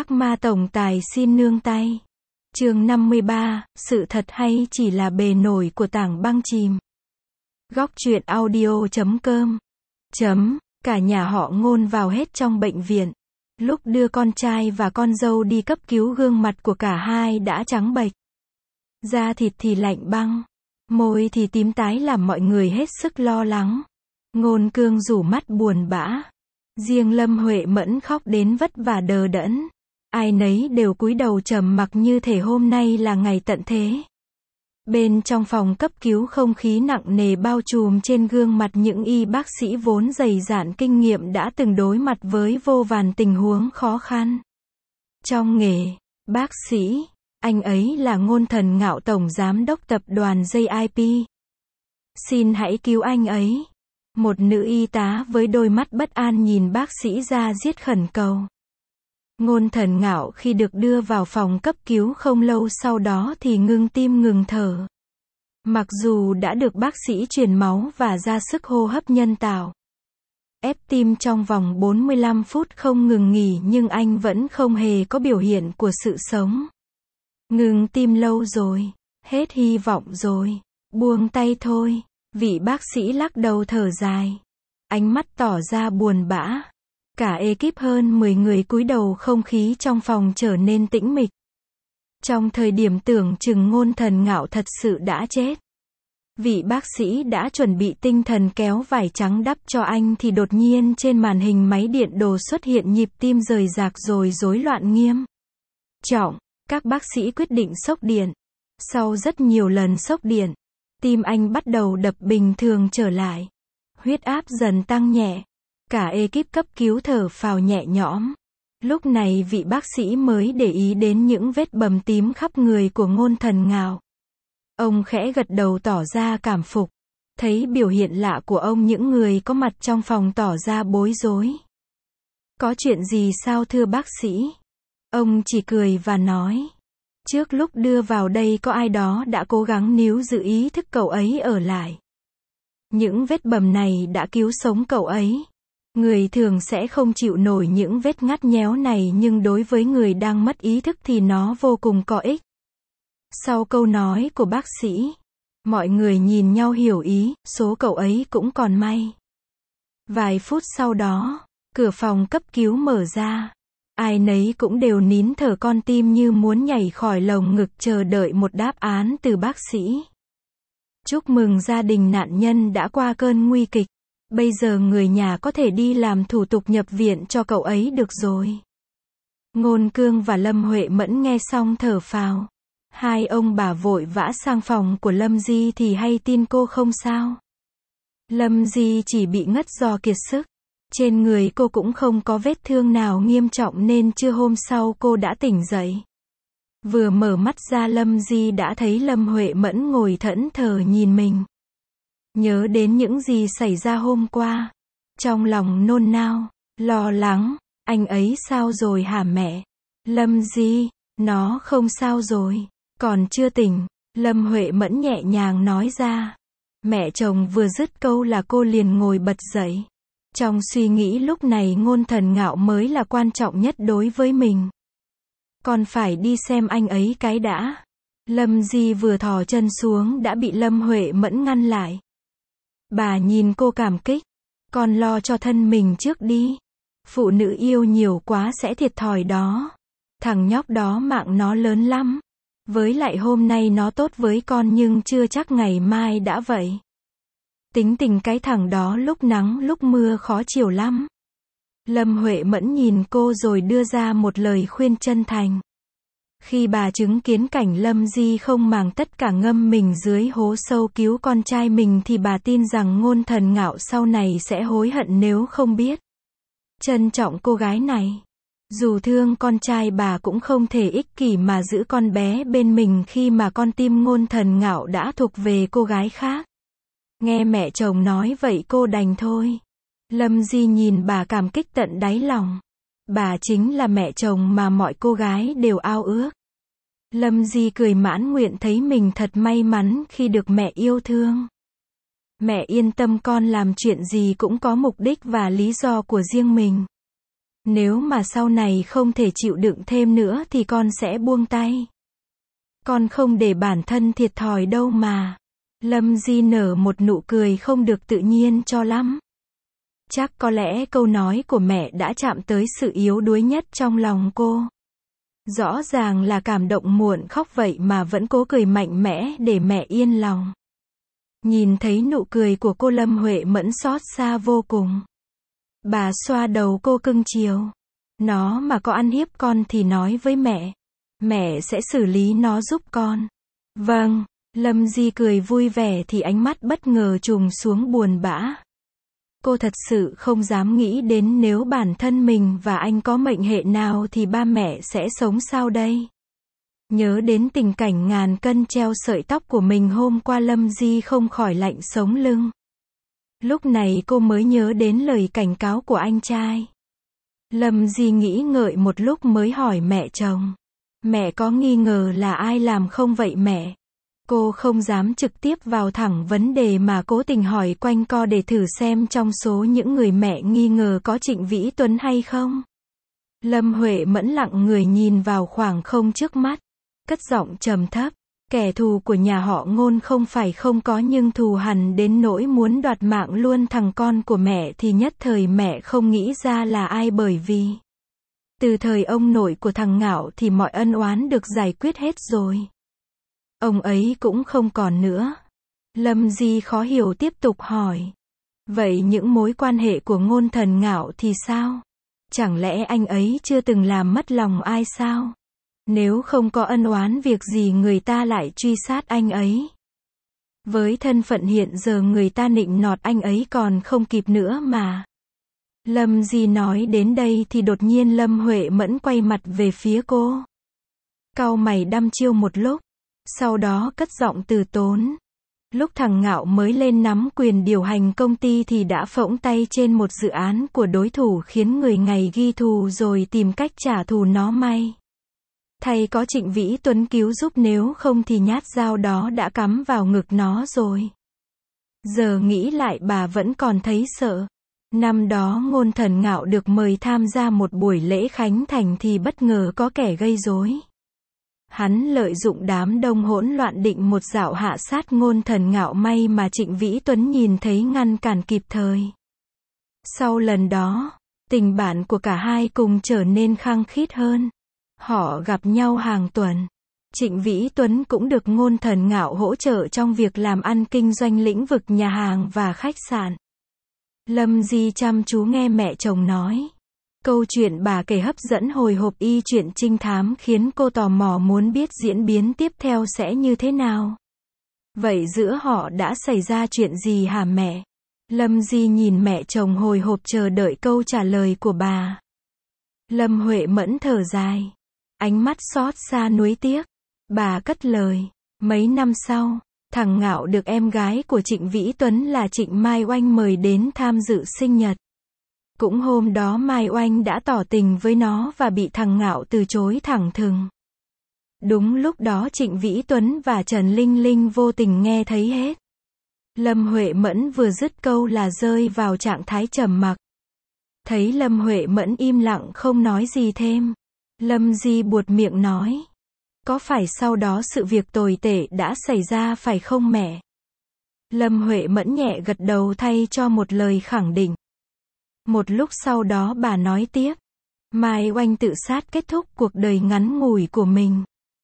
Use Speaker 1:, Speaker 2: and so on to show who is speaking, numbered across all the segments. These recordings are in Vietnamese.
Speaker 1: Ác ma tổng tài xin nương tay. Chương 53, sự thật hay chỉ là bề nổi của tảng băng chìm. Góc truyện audio.com. Cả nhà họ Ngôn vào hết trong bệnh viện. Lúc đưa con trai và con dâu đi cấp cứu, gương mặt của cả hai đã trắng bệch. Da thịt thì lạnh băng, môi thì tím tái làm mọi người hết sức lo lắng. Ngôn Cương rủ mắt buồn bã. Riêng Lâm Huệ Mẫn khóc đến vất vả đờ đẫn. Ai nấy đều cúi đầu trầm mặc như thể hôm nay là ngày tận thế. Bên trong phòng cấp cứu, không khí nặng nề bao trùm trên gương mặt những y bác sĩ vốn dày dạn kinh nghiệm đã từng đối mặt với vô vàn tình huống khó khăn. Trong nghề, bác sĩ, anh ấy là Ngôn Thần Ngạo, tổng giám đốc tập đoàn JIP. Xin hãy cứu anh ấy. Một nữ y tá với đôi mắt bất an nhìn bác sĩ ra diết khẩn cầu. Ngôn Thần Ngạo khi được đưa vào phòng cấp cứu không lâu sau đó thì ngưng tim ngừng thở. Mặc dù đã được bác sĩ truyền máu và ra sức hô hấp nhân tạo, ép tim trong vòng 45 phút không ngừng nghỉ, nhưng anh vẫn không hề có biểu hiện của sự sống. Ngừng tim lâu rồi, hết hy vọng rồi, buông tay thôi. Vị bác sĩ lắc đầu thở dài, ánh mắt tỏ ra buồn bã. Cả ekip hơn 10 người cúi đầu, không khí trong phòng trở nên tĩnh mịch. Trong thời điểm tưởng chừng Ngôn Thần Ngạo thật sự đã chết, vị bác sĩ đã chuẩn bị tinh thần kéo vải trắng đắp cho anh thì đột nhiên trên màn hình máy điện đồ xuất hiện nhịp tim rời rạc rồi rối loạn nghiêm trọng. Các bác sĩ quyết định sốc điện. Sau rất nhiều lần sốc điện, tim anh bắt đầu đập bình thường trở lại. Huyết áp dần tăng nhẹ. Cả ekip cấp cứu thở phào nhẹ nhõm. Lúc này vị bác sĩ mới để ý đến những vết bầm tím khắp người của Ngôn Thần Ngạo. Ông khẽ gật đầu tỏ ra cảm phục. Thấy biểu hiện lạ của ông, những người có mặt trong phòng tỏ ra bối rối. Có chuyện gì sao thưa bác sĩ? Ông chỉ cười và nói, trước lúc đưa vào đây có ai đó đã cố gắng níu giữ ý thức cậu ấy ở lại. Những vết bầm này đã cứu sống cậu ấy. Người thường sẽ không chịu nổi những vết ngắt nhéo này, nhưng đối với người đang mất ý thức thì nó vô cùng có ích. Sau câu nói của bác sĩ, mọi người nhìn nhau hiểu ý, số cậu ấy cũng còn may. Vài phút sau đó, cửa phòng cấp cứu mở ra. Ai nấy cũng đều nín thở, con tim như muốn nhảy khỏi lồng ngực, chờ đợi một đáp án từ bác sĩ. Chúc mừng gia đình nạn nhân đã qua cơn nguy kịch. Bây giờ người nhà có thể đi làm thủ tục nhập viện cho cậu ấy được rồi. Ngôn Cương và Lâm Huệ Mẫn nghe xong thở phào. Hai ông bà vội vã sang phòng của Lâm Di thì hay tin cô không sao. Lâm Di chỉ bị ngất do kiệt sức. Trên người cô cũng không có vết thương nào nghiêm trọng nên trưa hôm sau cô đã tỉnh dậy. Vừa mở mắt ra, Lâm Di đã thấy Lâm Huệ Mẫn ngồi thẫn thờ nhìn mình. Nhớ đến những gì xảy ra hôm qua, trong lòng nôn nao, lo lắng. Anh ấy sao rồi hả mẹ? Lâm Di, nó không sao rồi, còn chưa tỉnh. Lâm Huệ Mẫn nhẹ nhàng nói ra. Mẹ chồng vừa dứt câu là cô liền ngồi bật dậy. Trong suy nghĩ lúc này Ngôn Thần Ngạo mới là quan trọng nhất đối với mình. Còn phải đi xem anh ấy cái đã. Lâm Di vừa thò chân xuống đã bị Lâm Huệ Mẫn ngăn lại. Bà nhìn cô cảm kích. Con lo cho thân mình trước đi. Phụ nữ yêu nhiều quá sẽ thiệt thòi đó. Thằng nhóc đó mạng nó lớn lắm. Với lại hôm nay nó tốt với con nhưng chưa chắc ngày mai đã vậy. Tính tình cái thằng đó lúc nắng lúc mưa khó chịu lắm. Lâm Huệ Mẫn nhìn cô rồi đưa ra một lời khuyên chân thành. Khi bà chứng kiến cảnh Lâm Di không màng tất cả ngâm mình dưới hố sâu cứu con trai mình thì bà tin rằng Ngôn Thần Ngạo sau này sẽ hối hận nếu không biết trân trọng cô gái này. Dù thương con trai, bà cũng không thể ích kỷ mà giữ con bé bên mình khi mà con tim Ngôn Thần Ngạo đã thuộc về cô gái khác. Nghe mẹ chồng nói vậy cô đành thôi. Lâm Di nhìn bà cảm kích tận đáy lòng. Bà chính là mẹ chồng mà mọi cô gái đều ao ước. Lâm Di cười mãn nguyện, thấy mình thật may mắn khi được mẹ yêu thương. Mẹ yên tâm, con làm chuyện gì cũng có mục đích và lý do của riêng mình. Nếu mà sau này không thể chịu đựng thêm nữa thì con sẽ buông tay. Con không để bản thân thiệt thòi đâu mà. Lâm Di nở một nụ cười không được tự nhiên cho lắm. Chắc có lẽ câu nói của mẹ đã chạm tới sự yếu đuối nhất trong lòng cô. Rõ ràng là cảm động muộn khóc vậy mà vẫn cố cười mạnh mẽ để mẹ yên lòng. Nhìn thấy nụ cười của cô, Lâm Huệ Mẫn xót xa vô cùng. Bà xoa đầu cô cưng chiều. Nó mà có ăn hiếp con thì nói với mẹ. Mẹ sẽ xử lý nó giúp con. Vâng, Lâm Di cười vui vẻ thì ánh mắt bất ngờ trùng xuống buồn bã. Cô thật sự không dám nghĩ đến nếu bản thân mình và anh có mệnh hệ nào thì ba mẹ sẽ sống sao đây. Nhớ đến tình cảnh ngàn cân treo sợi tóc của mình hôm qua, Lâm Di không khỏi lạnh sống lưng. Lúc này cô mới nhớ đến lời cảnh cáo của anh trai. Lâm Di nghĩ ngợi một lúc mới hỏi mẹ chồng. Mẹ có nghi ngờ là ai làm không vậy mẹ? Cô không dám trực tiếp vào thẳng vấn đề mà cố tình hỏi quanh co để thử xem trong số những người mẹ nghi ngờ có Trịnh Vĩ Tuấn hay không. Lâm Huệ Mẫn lặng người nhìn vào khoảng không trước mắt, cất giọng trầm thấp. Kẻ thù của nhà họ Ngôn không phải không có, nhưng thù hằn đến nỗi muốn đoạt mạng luôn thằng con của mẹ thì nhất thời mẹ không nghĩ ra là ai, bởi vì từ thời ông nội của thằng Ngạo thì mọi ân oán được giải quyết hết rồi. Ông ấy cũng không còn nữa. Lâm Di khó hiểu tiếp tục hỏi. Vậy những mối quan hệ của Ngôn Thần Ngạo thì sao? Chẳng lẽ anh ấy chưa từng làm mất lòng ai sao? Nếu không có ân oán việc gì người ta lại truy sát anh ấy? Với thân phận hiện giờ người ta nịnh nọt anh ấy còn không kịp nữa mà. Lâm Di nói đến đây thì đột nhiên Lâm Huệ Mẫn quay mặt về phía cô. Cau mày đăm chiêu một lúc, sau đó cất giọng từ tốn. Lúc thằng Ngạo mới lên nắm quyền điều hành công ty thì đã phỗng tay trên một dự án của đối thủ khiến người ngày ghi thù rồi tìm cách trả thù nó. May thay có Trịnh Vĩ Tuấn cứu giúp, nếu không thì nhát dao đó đã cắm vào ngực nó rồi. Giờ nghĩ lại bà vẫn còn thấy sợ. Năm đó Ngôn Thần Ngạo được mời tham gia một buổi lễ khánh thành thì bất ngờ có kẻ gây rối. Hắn lợi dụng đám đông hỗn loạn định một dạo hạ sát Ngôn Thần Ngạo, may mà Trịnh Vĩ Tuấn nhìn thấy ngăn cản kịp thời. Sau lần đó, tình bạn của cả hai cùng trở nên khăng khít hơn. Họ gặp nhau hàng tuần. Trịnh Vĩ Tuấn cũng được Ngôn Thần Ngạo hỗ trợ trong việc làm ăn kinh doanh lĩnh vực nhà hàng và khách sạn. Lâm Di chăm chú nghe mẹ chồng nói. Câu chuyện bà kể hấp dẫn hồi hộp y chuyện trinh thám khiến cô tò mò muốn biết diễn biến tiếp theo sẽ như thế nào. Vậy giữa họ đã xảy ra chuyện gì hả mẹ? Lâm Di nhìn mẹ chồng hồi hộp chờ đợi câu trả lời của bà. Lâm Huệ Mẫn thở dài. Ánh mắt xót xa nuối tiếc. Bà cất lời. Mấy năm sau, thằng Ngạo được em gái của Trịnh Vĩ Tuấn là Trịnh Mai Oanh mời đến tham dự sinh nhật. Cũng hôm đó Mai Oanh đã tỏ tình với nó và bị thằng Ngạo từ chối thẳng thừng. Đúng lúc đó Trịnh Vĩ Tuấn và Trần Linh Linh vô tình nghe thấy hết. Lâm Huệ Mẫn vừa dứt câu là rơi vào trạng thái trầm mặc. Thấy Lâm Huệ Mẫn im lặng không nói gì thêm, Lâm Di buột miệng nói. Có phải sau đó sự việc tồi tệ đã xảy ra phải không mẹ? Lâm Huệ Mẫn nhẹ gật đầu thay cho một lời khẳng định. Một lúc sau đó bà nói tiếp. Mai Oanh tự sát kết thúc cuộc đời ngắn ngủi của mình.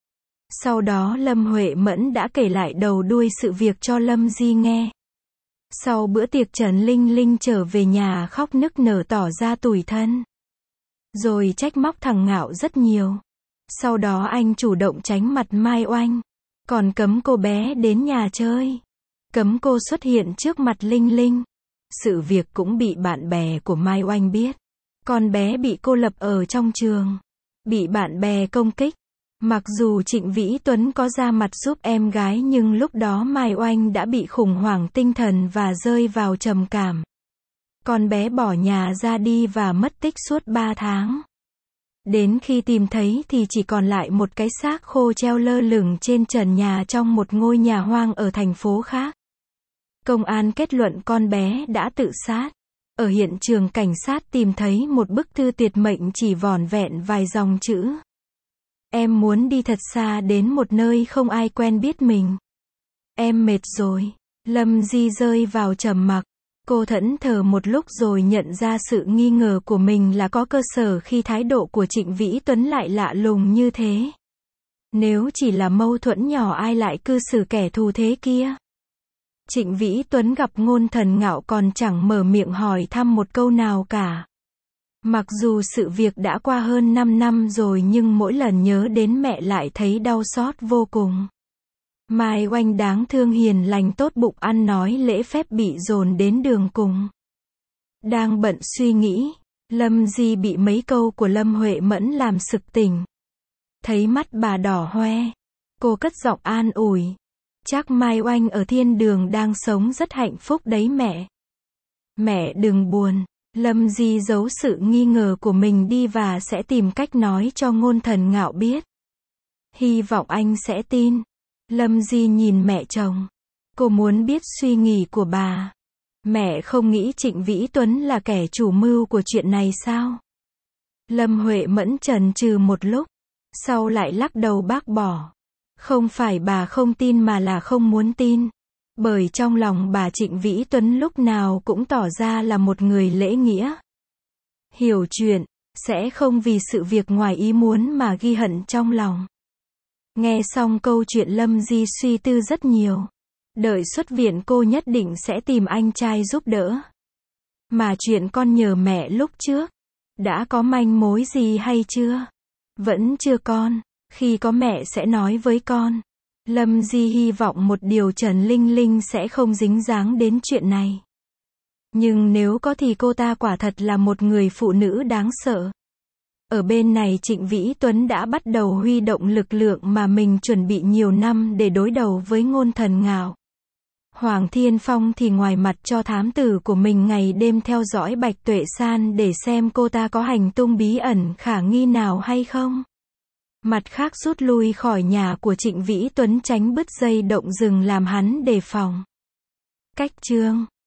Speaker 1: Sau đó Lâm Huệ Mẫn đã kể lại đầu đuôi sự việc cho Lâm Di nghe. Sau bữa tiệc Trần Linh Linh trở về nhà khóc nức nở tỏ ra tủi thân. Rồi trách móc thằng Ngạo rất nhiều. Sau đó anh chủ động tránh mặt Mai Oanh. Còn cấm cô bé đến nhà chơi. Cấm cô xuất hiện trước mặt Linh Linh. Sự việc cũng bị bạn bè của Mai Oanh biết. Con bé bị cô lập ở trong trường. Bị bạn bè công kích. Mặc dù Trịnh Vĩ Tuấn có ra mặt giúp em gái nhưng lúc đó Mai Oanh đã bị khủng hoảng tinh thần và rơi vào trầm cảm. Con bé bỏ nhà ra đi và mất tích suốt 3 tháng. Đến khi tìm thấy thì chỉ còn lại một cái xác khô treo lơ lửng trên trần nhà trong một ngôi nhà hoang ở thành phố khác. Công an kết luận con bé đã tự sát. ở hiện trường cảnh sát tìm thấy một bức thư tuyệt mệnh chỉ vỏn vẹn vài dòng chữ. Em muốn đi thật xa đến một nơi không ai quen biết mình. Em mệt rồi. Lâm Di rơi vào trầm mặc. Cô thẫn thờ một lúc rồi nhận ra sự nghi ngờ của mình là có cơ sở khi thái độ của Trịnh Vĩ Tuấn lại lạ lùng như thế. Nếu chỉ là mâu thuẫn nhỏ ai lại cư xử kẻ thù thế kia? Trịnh Vĩ Tuấn gặp Ngôn Thần Ngạo còn chẳng mở miệng hỏi thăm một câu nào cả. Mặc dù sự việc đã qua hơn 5 năm rồi nhưng mỗi lần nhớ đến mẹ lại thấy đau xót vô cùng. Mai Oanh đáng thương hiền lành tốt bụng ăn nói lễ phép bị dồn đến đường cùng. Đang bận suy nghĩ, Lâm Di bị mấy câu của Lâm Huệ Mẫn làm sực tỉnh. Thấy mắt bà đỏ hoe, cô cất giọng an ủi. Chắc Mai Oanh ở thiên đường đang sống rất hạnh phúc đấy mẹ. Mẹ đừng buồn. Lâm Di giấu sự nghi ngờ của mình đi và sẽ tìm cách nói cho Ngôn Thần Ngạo biết. Hy vọng anh sẽ tin. Lâm Di nhìn mẹ chồng. Cô muốn biết suy nghĩ của bà. Mẹ không nghĩ Trịnh Vĩ Tuấn là kẻ chủ mưu của chuyện này sao? Lâm Huệ Mẫn chần chừ một lúc, sau lại lắc đầu bác bỏ. Không phải bà không tin mà là không muốn tin. Bởi trong lòng bà Trịnh Vĩ Tuấn lúc nào cũng tỏ ra là một người lễ nghĩa. Hiểu chuyện, sẽ không vì sự việc ngoài ý muốn mà ghi hận trong lòng. Nghe xong câu chuyện Lâm Di suy tư rất nhiều. Đợi xuất viện cô nhất định sẽ tìm anh trai giúp đỡ. Mà chuyện con nhờ mẹ lúc trước, đã có manh mối gì hay chưa? Vẫn chưa con, khi có mẹ sẽ nói với con. Lâm Di hy vọng một điều Trần Linh Linh sẽ không dính dáng đến chuyện này. Nhưng nếu có thì cô ta quả thật là một người phụ nữ đáng sợ. Ở bên này Trịnh Vĩ Tuấn đã bắt đầu huy động lực lượng mà mình chuẩn bị nhiều năm để đối đầu với Ngôn Thần Ngạo. Hoàng Thiên Phong thì ngoài mặt cho thám tử của mình ngày đêm theo dõi Bạch Tuệ San để xem cô ta có hành tung bí ẩn khả nghi nào hay không. Mặt khác rút lui khỏi nhà của Trịnh Vĩ Tuấn tránh bứt dây động rừng làm hắn đề phòng. Cách chương